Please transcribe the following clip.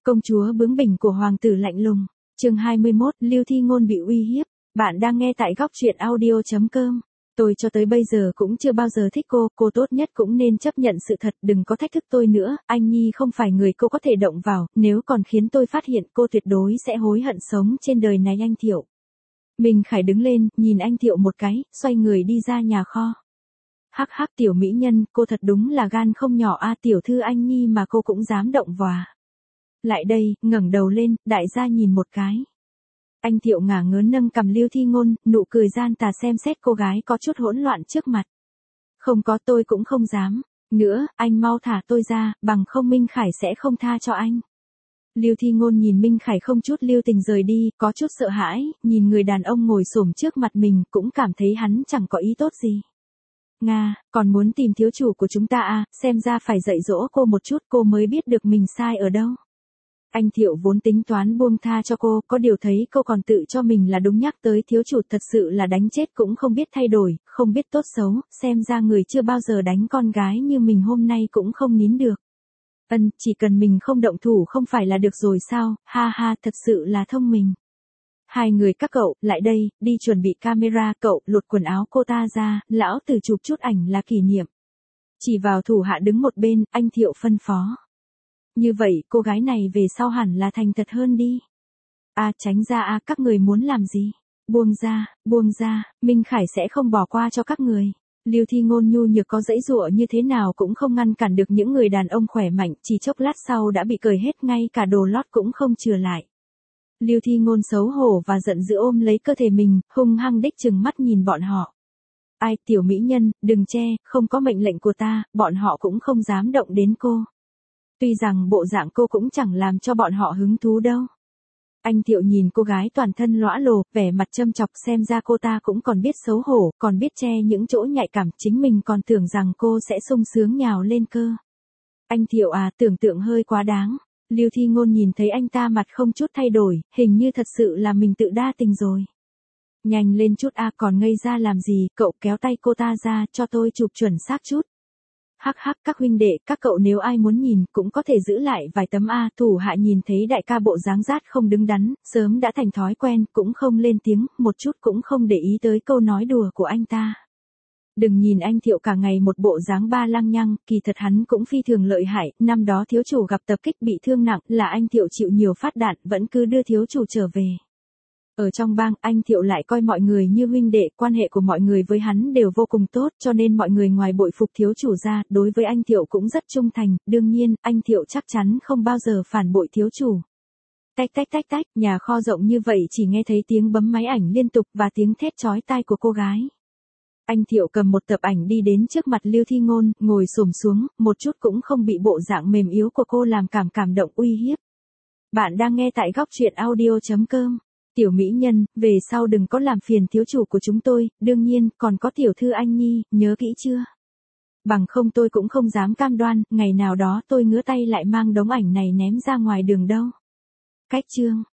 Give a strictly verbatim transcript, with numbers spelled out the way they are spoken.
Công chúa bướng bỉnh của hoàng tử lạnh lùng. Chương hai mươi mốt, Lưu Thi Ngôn bị uy hiếp. Bạn đang nghe tại góc truyện audio chấm com. Tôi cho tới bây giờ cũng chưa bao giờ thích cô, cô tốt nhất cũng nên chấp nhận sự thật, đừng có thách thức tôi nữa, anh Nhi không phải người cô có thể động vào, nếu còn khiến tôi phát hiện cô tuyệt đối sẽ hối hận sống trên đời này anh Thiệu. Minh Khải đứng lên, nhìn anh Thiệu một cái, xoay người đi ra nhà kho. Hắc hắc tiểu mỹ nhân, cô thật đúng là gan không nhỏ a, tiểu thư anh Nhi mà cô cũng dám động vào. Lại đây, ngẩng đầu lên, đại gia nhìn một cái. Anh Thiệu ngả ngớn nâng cầm Lưu Thi Ngôn, nụ cười gian tà xem xét cô gái có chút hỗn loạn trước mặt. Không có, tôi cũng không dám. Nữa, anh mau thả tôi ra, bằng không Minh Khải sẽ không tha cho anh. Lưu Thi Ngôn nhìn Minh Khải không chút lưu tình rời đi, có chút sợ hãi, nhìn người đàn ông ngồi xổm trước mặt mình, cũng cảm thấy hắn chẳng có ý tốt gì. Nga, còn muốn tìm thiếu chủ của chúng ta à, xem ra phải dạy dỗ cô một chút, cô mới biết được mình sai ở đâu. Anh Thiệu vốn tính toán buông tha cho cô, có điều thấy cô còn tự cho mình là đúng, nhắc tới thiếu chủ thật sự là đánh chết cũng không biết thay đổi, không biết tốt xấu, xem ra người chưa bao giờ đánh con gái như mình hôm nay cũng không nín được. Ân, chỉ cần mình không động thủ không phải là được rồi sao, ha ha, thật sự là thông minh. Hai người các cậu, lại đây, đi chuẩn bị camera, cậu, lột quần áo cô ta ra, lão tử chụp chút ảnh là kỷ niệm. Chỉ vào thủ hạ đứng một bên, anh Thiệu phân phó. Như vậy, cô gái này về sau hẳn là thành thật hơn đi. À, tránh ra à, các người muốn làm gì? Buông ra, buông ra, Minh Khải sẽ không bỏ qua cho các người. Lưu Thi Ngôn nhu nhược có dãy dụa như thế nào cũng không ngăn cản được những người đàn ông khỏe mạnh, chỉ chốc lát sau đã bị cởi hết, ngay cả đồ lót cũng không chừa lại. Lưu Thi Ngôn xấu hổ và giận dữ ôm lấy cơ thể mình, hung hăng đích trừng mắt nhìn bọn họ. Ai, tiểu mỹ nhân, đừng che, không có mệnh lệnh của ta, bọn họ cũng không dám động đến cô. Tuy rằng bộ dạng cô cũng chẳng làm cho bọn họ hứng thú đâu. Anh Thiệu nhìn cô gái toàn thân lõa lồ, vẻ mặt châm chọc, xem ra cô ta cũng còn biết xấu hổ, còn biết che những chỗ nhạy cảm, chính mình còn tưởng rằng cô sẽ sung sướng nhào lên cơ. Anh Thiệu à, tưởng tượng hơi quá đáng. Lưu Thi Ngôn nhìn thấy anh ta mặt không chút thay đổi, hình như thật sự là mình tự đa tình rồi. Nhanh lên chút a, còn ngây ra làm gì, cậu kéo tay cô ta ra, cho tôi chụp chuẩn xác chút. Hắc hắc, các huynh đệ, các cậu nếu ai muốn nhìn, cũng có thể giữ lại vài tấm a. Thủ hạ nhìn thấy đại ca bộ dáng rát không đứng đắn, sớm đã thành thói quen, cũng không lên tiếng, một chút cũng không để ý tới câu nói đùa của anh ta. Đừng nhìn anh Thiệu cả ngày một bộ dáng ba lăng nhăng, kỳ thật hắn cũng phi thường lợi hại, năm đó thiếu chủ gặp tập kích bị thương nặng, là anh Thiệu chịu nhiều phát đạn, vẫn cứ đưa thiếu chủ trở về. Ở trong bang, anh Thiệu lại coi mọi người như huynh đệ, quan hệ của mọi người với hắn đều vô cùng tốt, cho nên mọi người ngoài bội phục thiếu chủ ra, đối với anh Thiệu cũng rất trung thành, đương nhiên, anh Thiệu chắc chắn không bao giờ phản bội thiếu chủ. Tách tách tách tách, nhà kho rộng như vậy chỉ nghe thấy tiếng bấm máy ảnh liên tục và tiếng thét chói tai của cô gái. Anh Thiệu cầm một tập ảnh đi đến trước mặt Lưu Thi Ngôn, ngồi xổm xuống, một chút cũng không bị bộ dạng mềm yếu của cô làm cảm cảm động uy hiếp. Bạn đang nghe tại góc truyện audio chấm com. Tiểu mỹ nhân, về sau đừng có làm phiền thiếu chủ của chúng tôi, đương nhiên, còn có tiểu thư anh Nhi, nhớ kỹ chưa? Bằng không tôi cũng không dám cam đoan, ngày nào đó tôi ngứa tay lại mang đống ảnh này ném ra ngoài đường đâu. Cách chương.